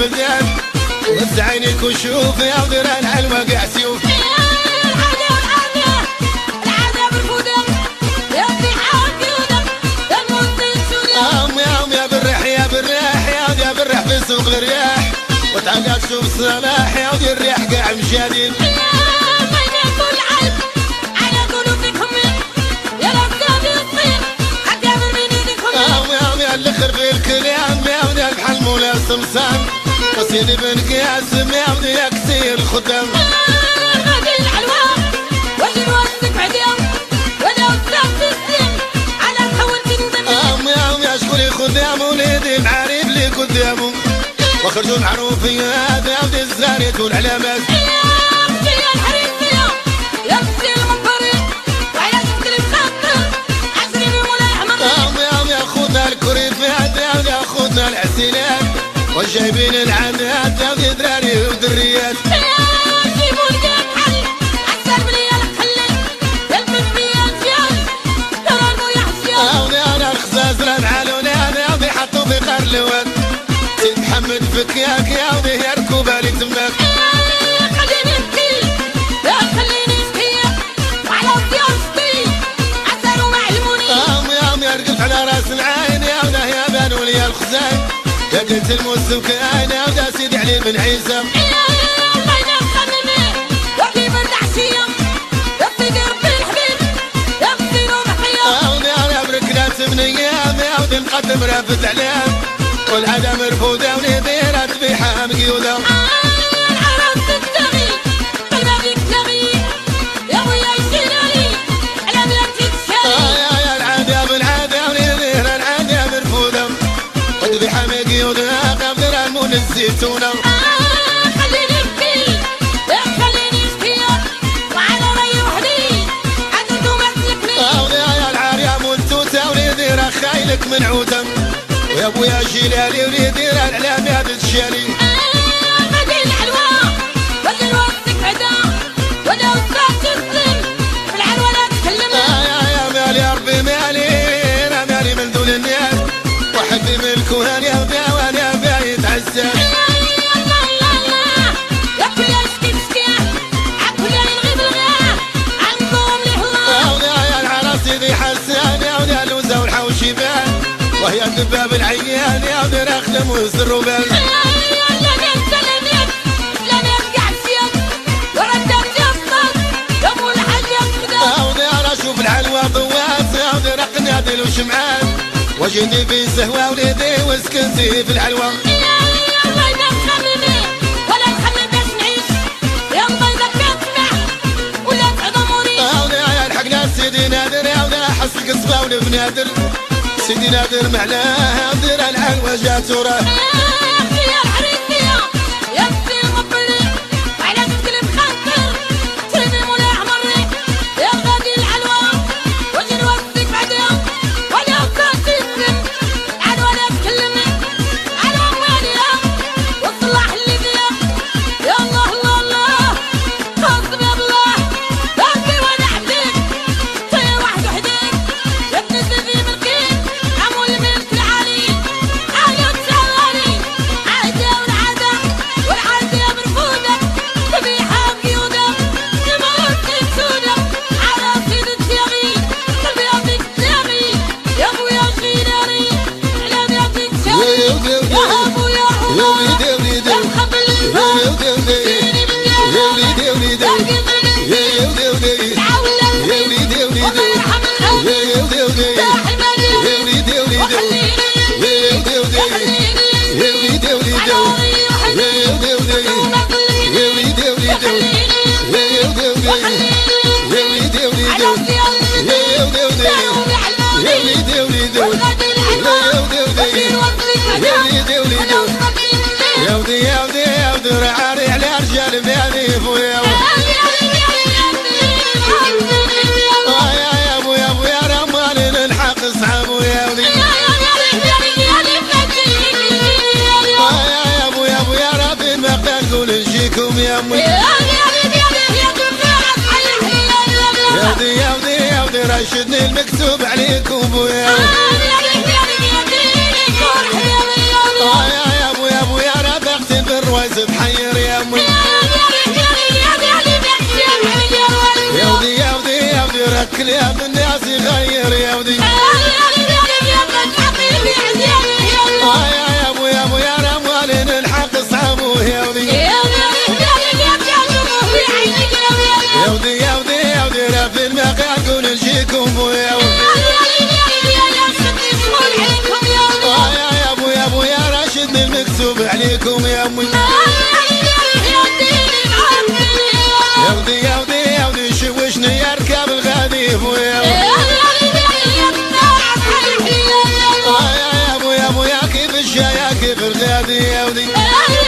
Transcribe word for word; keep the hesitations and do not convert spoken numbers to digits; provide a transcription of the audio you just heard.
البلدان وفز عينيك وشوف يا ودير الحلوة قاع سيوف في سوق الرياح وتعقد شوف الصلاح يا ودي الرياح قاع مشادين بين كل علب على قلوبكم يا رب الصين حتى من ايديكم يا يا الاخر في الكلام يا ودي البحل مولا سمسان وسيدي بن قاسم يا ودي يا كثير الخدام غادي العلوى واجي نوثق بعدين ولا وثقت السن على تحولت ندم يا يا شكون خدام وليدي معارف لي قدامهم وخرجوا المعروفيات يا ودي الزانيت والعلامات يا يا الحريفية يا بنتي المنبري وعلى شكل الخاطر عشرين مولاي حمر يا يا خونا الكريفات يا ودي خونا العسيلات وجايبين العادات يا ودي دراري ودريات جيبوا لقاك حل عالسالب ليا الخلي يلبس بيا الجيال ترى المويا حسيان يا انا الخزاز رمعالون يا ودي حطوا في قار اللوان سيد محمد فكياك يا ودي يا ركوبة لي تماك خليني نبكي لا خليني نشكي وعلى الديار شطي عسل ومعلموني يا يا رقبت على راس العين يا ودي يا بانوا لي الخزان يا قلت الموسم كاين يا ودي سيدي علي بن عيسى الله ينصر مني وكي من عشية يا سيدي ربي الحبيب يا بصير ومحيا يا يا بركنا ثمن ايام يا ودي نقدم رافد علام والعادة مرفوضة وليديرة ذبيحة مقيودة العرب تتغي قلبها فيك تغي يا خويا يشيلالي على بلادي تشالي يا يا العادة بالعادة وليديرة العادة مرفوضة وذبيحة مقيودة قبل المون الزيتونة خليني نبكي لا خليني نشكي وعلى ري وحدي عدد وما تسلكني يا يا العارية ملتوتة وليديرة خايلك من عودة ويا ابويا جيلالي وليدير الاعلام هذا الشالي غادي العلوى ولا نوثق عدا ولا وثقت السن في العلوى لا تكلم يا يا مالي يا ربي مالي انا مالي من دون الناس وحبي من الكهان يا ودي وانا بايت عزاز يا كل شكي تشكي عكل يلغي بالغاه عنكم ليه الله يا يا العراس ذي حسان يا ودي اللوزه والحوشي بان وهي الدباب العيان يا ودي اخدم وسر وبال لا ننسى لنيك لا نرجع سيك وردك جفصك يا ابو الحاج يا يا ودي انا اشوف العلوى ضواس يا ودي رق نادل وشمعان وجدي في سهوة وليدي وسكنتي في العلوى الله ينسى مني ولا تخلي باش نعيش يا نضيدك تسمع ولا تعظموني يا ودي يا الحقنا سيدي نادر يا ودي حس القصبة ولبنادر سيدي نادر معلاه دير العلوى جات وراه يا الحريفية يا بنتي المبري وعلى شكل مخنطر ترمي مولاي حمري يا غادي العلوى واجي نوثق بعدين ولا وثقت السن العلوى لا تكلمني على اموالها والصلاح اللي فيها يا الله الله الله خاصم يا الله ربي وانا عبدك طير واحد وحدك يا ابن سيدي ملكين عمو الملك العالي عالي وتسالي عادة والعادة والعادة مرفوضة ذبيحة بقيودة تموت تسودة على سيد التياغي قلبي يعطيك تلاغي يا ابويا الخيراني على يعطيك تلاغي يا ابويا حمار يا مخبل الفار سيني بالدار يا وليدي وليدي يا وليدي وليدي تعاون للبيت وما يرحم الأب يا حمالي يا وليدي وليدي وخليني يا وليدي وليدي يا وليدي وليدي يا وليدي وليدي يا وليدي وليدي يا وليدي وليدي يا وليدي وليدي يا وليدي وليدي يا وليدي وليدي يا وليدي وليدي يا وليدي وليدي يا ودي يا ودي يا ودي رعاري على رجال مالي فويا يا يا ابو يا ابو يا رمال نلحق اصحابه يا ودي يا يا ابو يا ابو يا ربي المقدار قول نجيكم يا امي يا ودي يا ودي يا ودي رشدني المكتوب عليكم بويا يا يا ابو يا ابو يا رب اختي الرويز تحير يا امي يا ودي يا ودي يا ودي ركل يا ابن الناس يغير يا ودي آه يا ابو يا ابو يا رموالين الحق اصحابه يا ودي يا ودي يا ودي يا ودي رافي المقع قول نجيكم بو يا ودي آه يا ابو يا ابو يا راشد المكتوب عليكم يا امي يا ودي يا ودي يا ودي شوشني يركب الغديف ويا ودي آه يا ابو يا ابو يا كيف الشاي كيف الغادي يا ودي